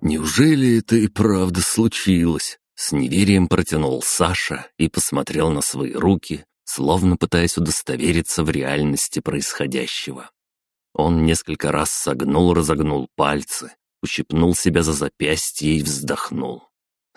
«Неужели это и правда случилось?» С неверием протянул Саша и посмотрел на свои руки, словно пытаясь удостовериться в реальности происходящего. Он несколько раз согнул-разогнул пальцы, ущипнул себя за запястье и вздохнул.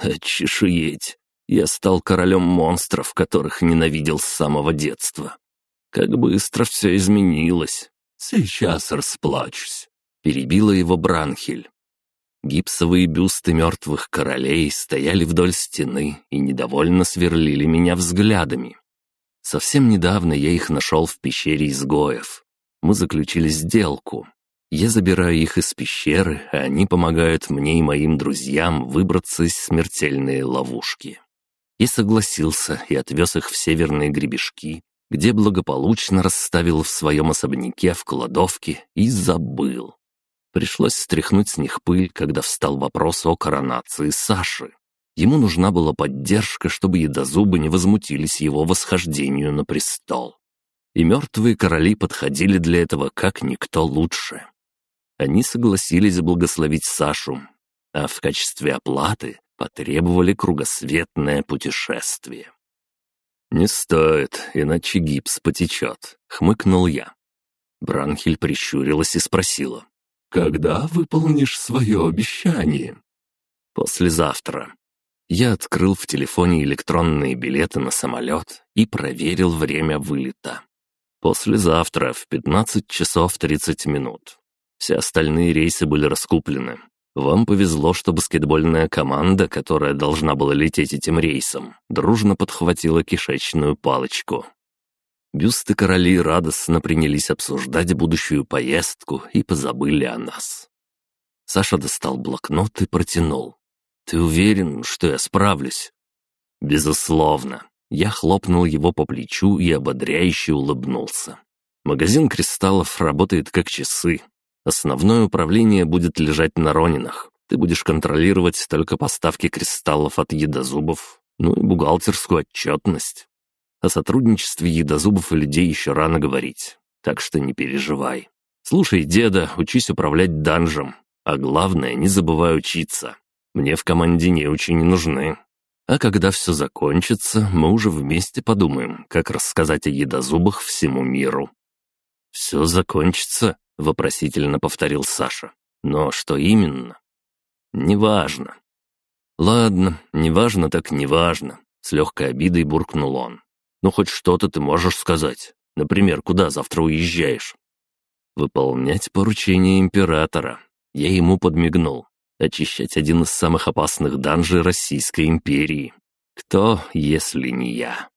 «Очешуеть! Я стал королем монстров, которых ненавидел с самого детства. Как быстро все изменилось. Сейчас расплачусь», — перебила его Бранхель. Гипсовые бюсты мертвых королей стояли вдоль стены и недовольно сверлили меня взглядами. Совсем недавно я их нашел в пещере изгоев. Мы заключили сделку. Я забираю их из пещеры, а они помогают мне и моим друзьям выбраться из смертельной ловушки. Я согласился и отвез их в северные гребешки, где благополучно расставил в своем особняке в кладовке и забыл. Пришлось стряхнуть с них пыль, когда встал вопрос о коронации Саши. Ему нужна была поддержка, чтобы едозубы не возмутились его восхождению на престол. И мертвые короли подходили для этого как никто лучше. Они согласились благословить Сашу, а в качестве оплаты потребовали кругосветное путешествие. «Не стоит, иначе гипс потечет», — хмыкнул я. Бранхель прищурилась и спросила: «Когда выполнишь свое обещание?» «Послезавтра». Я открыл в телефоне электронные билеты на самолет и проверил время вылета. «Послезавтра в 15 часов 30 минут. Все остальные рейсы были раскуплены. Вам повезло, что баскетбольная команда, которая должна была лететь этим рейсом, дружно подхватила кишечную палочку». Бюсты королей радостно принялись обсуждать будущую поездку и позабыли о нас. Саша достал блокнот и протянул. «Ты уверен, что я справлюсь?» «Безусловно». Я хлопнул его по плечу и ободряюще улыбнулся. «Магазин кристаллов работает как часы. Основное управление будет лежать на Ронинах. Ты будешь контролировать только поставки кристаллов от едозубов, ну и бухгалтерскую отчетность. О сотрудничестве едозубов и людей еще рано говорить, так что не переживай. Слушай деда, учись управлять данжем, а главное, не забывай учиться. Мне в команде неучи не нужны. А когда все закончится, мы уже вместе подумаем, как рассказать о едозубах всему миру». «Все закончится?» — вопросительно повторил Саша. «Но что именно?» «Неважно». «Ладно, неважно так неважно», — с легкой обидой буркнул он. «Ну, хоть что-то ты можешь сказать. Например, куда завтра уезжаешь?» «Выполнять поручение императора». Я ему подмигнул. «Очищать один из самых опасных данжей Российской империи. Кто, если не я?»